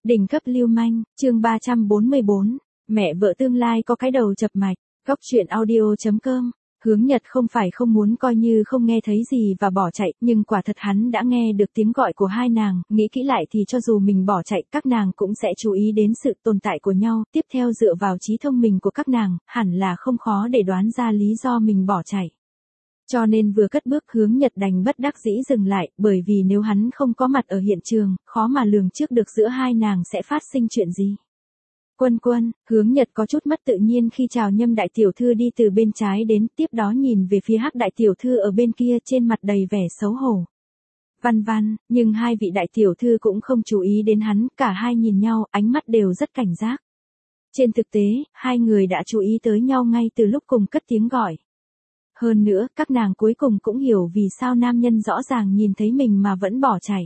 Đỉnh cấp lưu manh, chương 344, mẹ vợ tương lai có cái đầu chập mạch, góc truyện audio.com. Hướng Nhật không phải không muốn coi như không nghe thấy gì và bỏ chạy, nhưng quả thật hắn đã nghe được tiếng gọi của hai nàng, nghĩ kỹ lại thì cho dù mình bỏ chạy, các nàng cũng sẽ chú ý đến sự tồn tại của nhau, tiếp theo dựa vào trí thông minh của các nàng, hẳn là không khó để đoán ra lý do mình bỏ chạy. Cho nên vừa cất bước Hướng Nhật đành bất đắc dĩ dừng lại, bởi vì nếu hắn không có mặt ở hiện trường, khó mà lường trước được giữa hai nàng sẽ phát sinh chuyện gì. Quân, Hướng Nhật có chút mất tự nhiên khi chào Nhâm đại tiểu thư đi từ bên trái đến, tiếp đó nhìn về phía Hắc đại tiểu thư ở bên kia, trên mặt đầy vẻ xấu hổ. Văn, nhưng hai vị đại tiểu thư cũng không chú ý đến hắn, cả hai nhìn nhau, ánh mắt đều rất cảnh giác. Trên thực tế, hai người đã chú ý tới nhau ngay từ lúc cùng cất tiếng gọi. Hơn nữa, các nàng cuối cùng cũng hiểu vì sao nam nhân rõ ràng nhìn thấy mình mà vẫn bỏ chạy.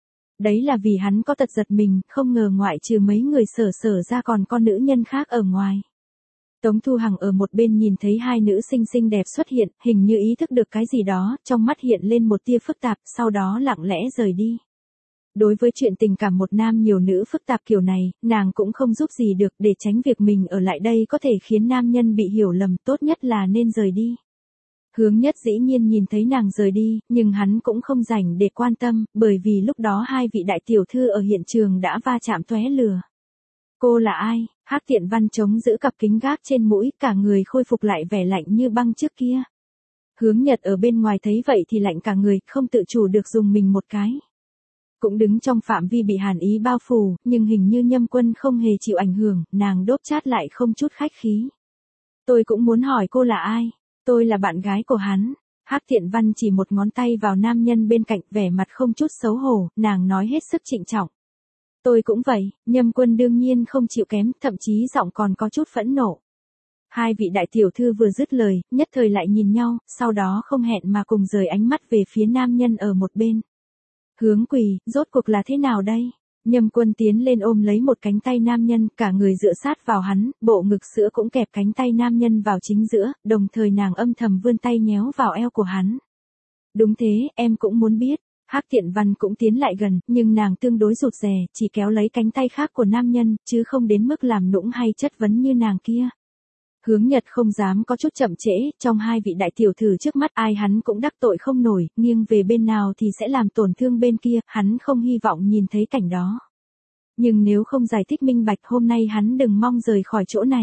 Đấy là vì hắn có tật giật mình, không ngờ ngoại trừ mấy người sở ra còn có nữ nhân khác ở ngoài. Tống Thu Hằng ở một bên nhìn thấy hai nữ xinh đẹp xuất hiện, hình như ý thức được cái gì đó, trong mắt hiện lên một tia phức tạp, sau đó lặng lẽ rời đi. Đối với chuyện tình cảm một nam nhiều nữ phức tạp kiểu này, nàng cũng không giúp gì được, để tránh việc mình ở lại đây có thể khiến nam nhân bị hiểu lầm, tốt nhất là nên rời đi. Hướng Nhất dĩ nhiên nhìn thấy nàng rời đi, nhưng hắn cũng không rảnh để quan tâm, bởi vì lúc đó hai vị đại tiểu thư ở hiện trường đã va chạm tóe lửa. Cô là ai? Hắc Tiện Văn chống giữ cặp kính gác trên mũi, cả người khôi phục lại vẻ lạnh như băng trước kia. Hướng Nhật ở bên ngoài thấy vậy thì lạnh cả người, không tự chủ được dùng mình một cái. Cũng đứng trong phạm vi bị hàn ý bao phủ, nhưng hình như Nhâm Quân không hề chịu ảnh hưởng, nàng đốp chát lại không chút khách khí. Tôi cũng muốn hỏi cô là ai? Tôi là bạn gái của hắn. Hắc Tiện Văn chỉ một ngón tay vào nam nhân bên cạnh, vẻ mặt không chút xấu hổ, nàng nói hết sức trịnh trọng. Tôi cũng vậy, Nhâm Quân đương nhiên không chịu kém, thậm chí giọng còn có chút phẫn nộ. Hai vị đại tiểu thư vừa dứt lời, nhất thời lại nhìn nhau, sau đó không hẹn mà cùng rời ánh mắt về phía nam nhân ở một bên. Hướng Quỳ, rốt cuộc là thế nào đây? Nhâm Quân tiến lên ôm lấy một cánh tay nam nhân, cả người dựa sát vào hắn, bộ ngực sữa cũng kẹp cánh tay nam nhân vào chính giữa, đồng thời nàng âm thầm vươn tay nhéo vào eo của hắn. Đúng thế, em cũng muốn biết. Hắc Tiện Văn cũng tiến lại gần, nhưng nàng tương đối rụt rè, chỉ kéo lấy cánh tay khác của nam nhân, chứ không đến mức làm nũng hay chất vấn như nàng kia. Hướng Nhật không dám có chút chậm trễ, trong hai vị đại tiểu thư trước mắt ai hắn cũng đắc tội không nổi, nghiêng về bên nào thì sẽ làm tổn thương bên kia, hắn không hy vọng nhìn thấy cảnh đó. Nhưng nếu không giải thích minh bạch hôm nay hắn đừng mong rời khỏi chỗ này.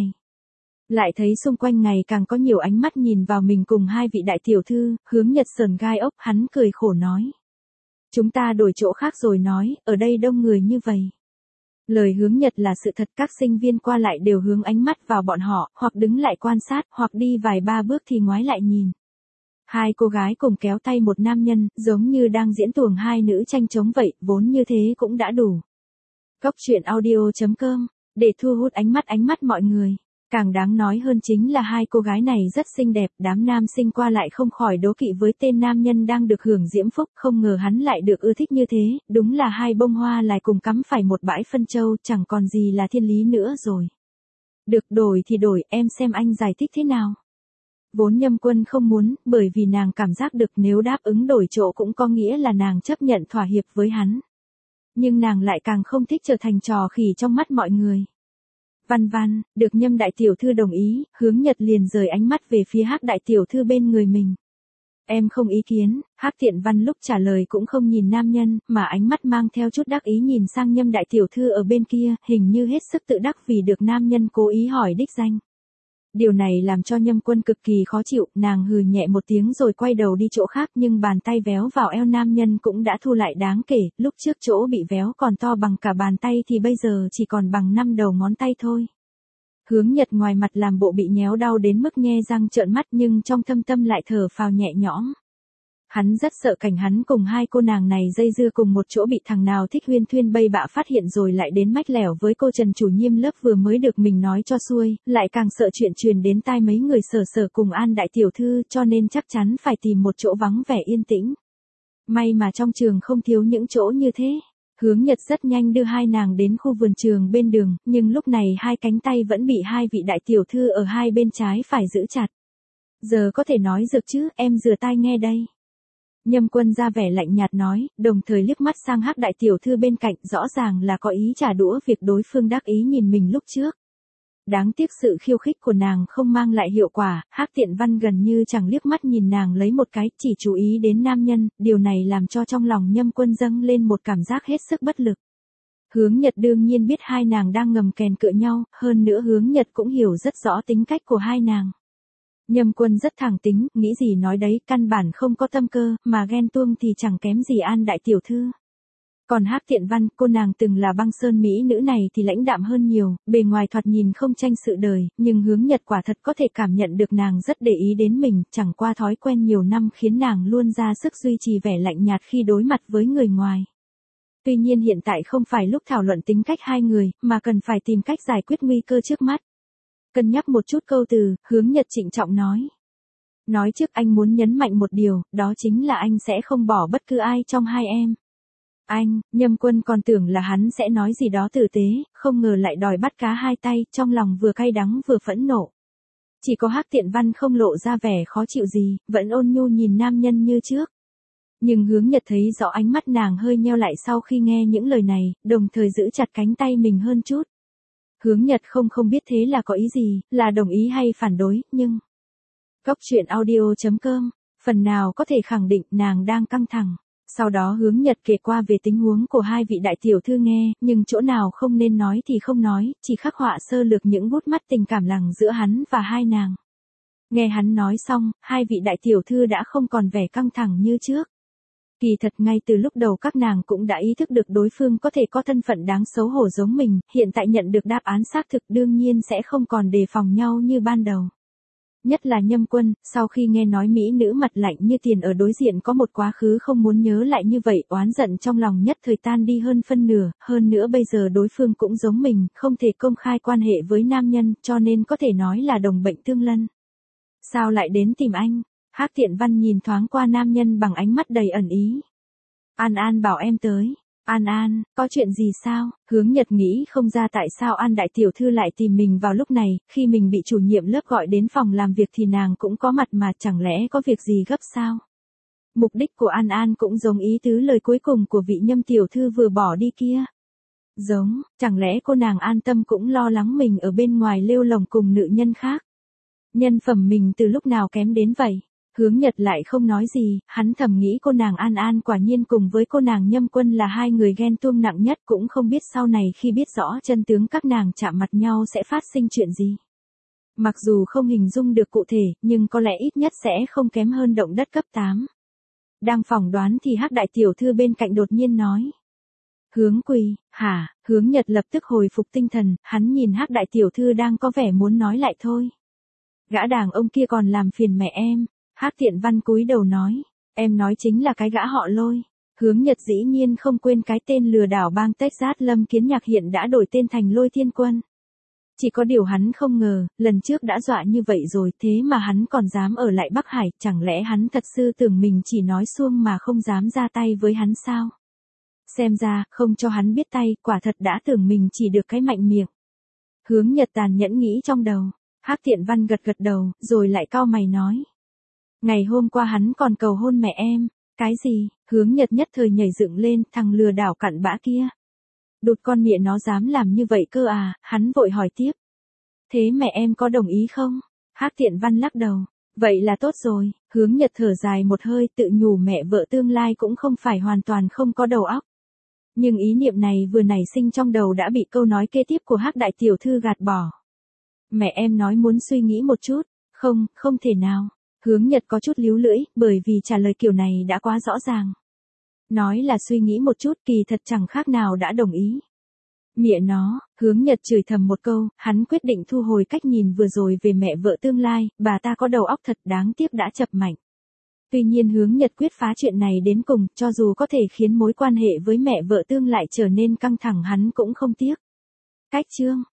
Lại thấy xung quanh ngày càng có nhiều ánh mắt nhìn vào mình cùng hai vị đại tiểu thư, Hướng Nhật sờn gai ốc, hắn cười khổ nói. Chúng ta đổi chỗ khác rồi nói, ở đây đông người như vậy. Lời Hướng Nhật là sự thật, các sinh viên qua lại đều hướng ánh mắt vào bọn họ, hoặc đứng lại quan sát, hoặc đi vài ba bước thì ngoái lại nhìn. Hai cô gái cùng kéo tay một nam nhân, giống như đang diễn tuồng hai nữ tranh chống vậy, vốn như thế cũng đã đủ. Góc truyện audio.com, để thu hút ánh mắt mọi người. Càng đáng nói hơn chính là hai cô gái này rất xinh đẹp, đám nam sinh qua lại không khỏi đố kỵ với tên nam nhân đang được hưởng diễm phúc, không ngờ hắn lại được ưa thích như thế, đúng là hai bông hoa lại cùng cắm phải một bãi phân châu, chẳng còn gì là thiên lý nữa rồi. Được, đổi thì đổi, em xem anh giải thích thế nào. Vốn Nhâm Quân không muốn, bởi vì nàng cảm giác được nếu đáp ứng đổi chỗ cũng có nghĩa là nàng chấp nhận thỏa hiệp với hắn. Nhưng nàng lại càng không thích trở thành trò khỉ trong mắt mọi người. Văn, được Nhâm đại tiểu thư đồng ý, Hướng Nhật liền rời ánh mắt về phía Hắc đại tiểu thư bên người mình. Em không ý kiến. Hắc Tiện Văn lúc trả lời cũng không nhìn nam nhân, mà ánh mắt mang theo chút đắc ý nhìn sang Nhâm đại tiểu thư ở bên kia, hình như hết sức tự đắc vì được nam nhân cố ý hỏi đích danh. Điều này làm cho Nhâm Quân cực kỳ khó chịu, nàng hừ nhẹ một tiếng rồi quay đầu đi chỗ khác, nhưng bàn tay véo vào eo nam nhân cũng đã thu lại đáng kể, lúc trước chỗ bị véo còn to bằng cả bàn tay thì bây giờ chỉ còn bằng 5 đầu ngón tay thôi. Hướng Nhật ngoài mặt làm bộ bị nhéo đau đến mức nhe răng trợn mắt, nhưng trong thâm tâm lại thở phào nhẹ nhõm. Hắn rất sợ cảnh hắn cùng hai cô nàng này dây dưa cùng một chỗ bị thằng nào thích huyên thuyên bay bạ phát hiện rồi lại đến mách lẻo với cô Trần chủ nhiệm lớp vừa mới được mình nói cho xuôi, lại càng sợ chuyện truyền đến tai mấy người sở cùng An đại tiểu thư, cho nên chắc chắn phải tìm một chỗ vắng vẻ yên tĩnh. May mà trong trường không thiếu những chỗ như thế. Hướng Nhật rất nhanh đưa hai nàng đến khu vườn trường bên đường, nhưng lúc này hai cánh tay vẫn bị hai vị đại tiểu thư ở hai bên trái phải giữ chặt. Giờ có thể nói được chứ, em rửa tai nghe đây. Nhâm Quân ra vẻ lạnh nhạt nói, đồng thời liếc mắt sang Hắc đại tiểu thư bên cạnh, rõ ràng là có ý trả đũa việc đối phương đắc ý nhìn mình lúc trước. Đáng tiếc sự khiêu khích của nàng không mang lại hiệu quả, Hắc Tiện Văn gần như chẳng liếc mắt nhìn nàng lấy một cái, chỉ chú ý đến nam nhân, điều này làm cho trong lòng Nhâm Quân dâng lên một cảm giác hết sức bất lực. Hướng Nhật đương nhiên biết hai nàng đang ngầm kèn cựa nhau, hơn nữa Hướng Nhật cũng hiểu rất rõ tính cách của hai nàng. Nhâm Quân rất thẳng tính, nghĩ gì nói đấy, căn bản không có tâm cơ, mà ghen tuông thì chẳng kém gì An đại tiểu thư. Còn Hắc Tiện Văn, cô nàng từng là băng sơn mỹ nữ này thì lãnh đạm hơn nhiều, bề ngoài thoạt nhìn không tranh sự đời, nhưng Hướng Nhật quả thật có thể cảm nhận được nàng rất để ý đến mình, chẳng qua thói quen nhiều năm khiến nàng luôn ra sức duy trì vẻ lạnh nhạt khi đối mặt với người ngoài. Tuy nhiên hiện tại không phải lúc thảo luận tính cách hai người, mà cần phải tìm cách giải quyết nguy cơ trước mắt. Cân nhắc một chút câu từ, Hướng Nhật trịnh trọng nói. Nói trước anh muốn nhấn mạnh một điều, đó chính là anh sẽ không bỏ bất cứ ai trong hai em. Anh, Nhâm Quân còn tưởng là hắn sẽ nói gì đó tử tế, không ngờ lại đòi bắt cá hai tay, trong lòng vừa cay đắng vừa phẫn nộ. Chỉ có Hắc Tiện Văn không lộ ra vẻ khó chịu gì, vẫn ôn nhu nhìn nam nhân như trước. Nhưng Hướng Nhật thấy rõ ánh mắt nàng hơi nheo lại sau khi nghe những lời này, đồng thời giữ chặt cánh tay mình hơn chút. Hướng Nhật không biết thế là có ý gì, là đồng ý hay phản đối, nhưng... Góc truyện audio.com, phần nào có thể khẳng định nàng đang căng thẳng. Sau đó Hướng Nhật kể qua về tình huống của hai vị đại tiểu thư nghe, nhưng chỗ nào không nên nói thì không nói, chỉ khắc họa sơ lược những gút mắt tình cảm lằng giữa hắn và hai nàng. Nghe hắn nói xong, hai vị đại tiểu thư đã không còn vẻ căng thẳng như trước. Kỳ thật ngay từ lúc đầu các nàng cũng đã ý thức được đối phương có thể có thân phận đáng xấu hổ giống mình, hiện tại nhận được đáp án xác thực đương nhiên sẽ không còn đề phòng nhau như ban đầu. Nhất là Nhâm Quân, sau khi nghe nói mỹ nữ mặt lạnh như tiền ở đối diện có một quá khứ không muốn nhớ lại như vậy, oán giận trong lòng nhất thời tan đi hơn phân nửa, hơn nữa bây giờ đối phương cũng giống mình, không thể công khai quan hệ với nam nhân, cho nên có thể nói là đồng bệnh tương lân. Sao lại đến tìm anh? Hắc Tiện Văn nhìn thoáng qua nam nhân bằng ánh mắt đầy ẩn ý. An An bảo em tới. An An, có chuyện gì sao? Hướng Nhật nghĩ không ra tại sao An đại tiểu thư lại tìm mình vào lúc này, khi mình bị chủ nhiệm lớp gọi đến phòng làm việc thì nàng cũng có mặt mà, chẳng lẽ có việc gì gấp sao? Mục đích của An An cũng giống ý tứ lời cuối cùng của vị Nhâm tiểu thư vừa bỏ đi kia. Giống, chẳng lẽ cô nàng An Tâm cũng lo lắng mình ở bên ngoài lêu lồng cùng nữ nhân khác? Nhân phẩm mình từ lúc nào kém đến vậy? Hướng Nhật lại không nói gì, hắn thầm nghĩ cô nàng An An quả nhiên cùng với cô nàng Nhâm Quân là hai người ghen tuông nặng nhất, cũng không biết sau này khi biết rõ chân tướng các nàng chạm mặt nhau sẽ phát sinh chuyện gì. Mặc dù không hình dung được cụ thể, nhưng có lẽ ít nhất sẽ không kém hơn động đất cấp 8. Đang phỏng đoán thì Hắc đại tiểu thư bên cạnh đột nhiên nói. Hướng Quỳ, hả? Hướng Nhật lập tức hồi phục tinh thần, hắn nhìn Hắc đại tiểu thư đang có vẻ muốn nói lại thôi. Gã đàn ông kia còn làm phiền mẹ em. Hắc Tiện Văn cúi đầu nói, em nói chính là cái gã họ Lôi. Hướng Nhật dĩ nhiên không quên cái tên lừa đảo bang Texas Lâm Kiến Nhạc hiện đã đổi tên thành Lôi Thiên Quân. Chỉ có điều hắn không ngờ, lần trước đã dọa như vậy rồi, thế mà hắn còn dám ở lại Bắc Hải, chẳng lẽ hắn thật sự tưởng mình chỉ nói suông mà không dám ra tay với hắn sao? Xem ra, không cho hắn biết tay, quả thật đã tưởng mình chỉ được cái mạnh miệng. Hướng Nhật tàn nhẫn nghĩ trong đầu. Hắc Tiện Văn gật gật đầu, rồi lại cau mày nói. Ngày hôm qua hắn còn cầu hôn mẹ em. Cái gì? Hướng Nhật nhất thời nhảy dựng lên, thằng lừa đảo cặn bã kia. Đụt con mẹ nó dám làm như vậy cơ à? Hắn vội hỏi tiếp. Thế mẹ em có đồng ý không? Hắc Tiện Văn lắc đầu. Vậy là tốt rồi. Hướng Nhật thở dài một hơi, tự nhủ mẹ vợ tương lai cũng không phải hoàn toàn không có đầu óc. Nhưng ý niệm này vừa nảy sinh trong đầu đã bị câu nói kế tiếp của Hắc đại tiểu thư gạt bỏ. Mẹ em nói muốn suy nghĩ một chút. Không, không thể nào. Hướng Nhật có chút líu lưỡi, bởi vì trả lời kiểu này đã quá rõ ràng. Nói là suy nghĩ một chút, kỳ thật chẳng khác nào đã đồng ý. Mẹ nó, Hướng Nhật chửi thầm một câu, hắn quyết định thu hồi cách nhìn vừa rồi về mẹ vợ tương lai, bà ta có đầu óc thật đáng tiếc đã chập mạch. Tuy nhiên Hướng Nhật quyết phá chuyện này đến cùng, cho dù có thể khiến mối quan hệ với mẹ vợ tương lại trở nên căng thẳng hắn cũng không tiếc. Cách chương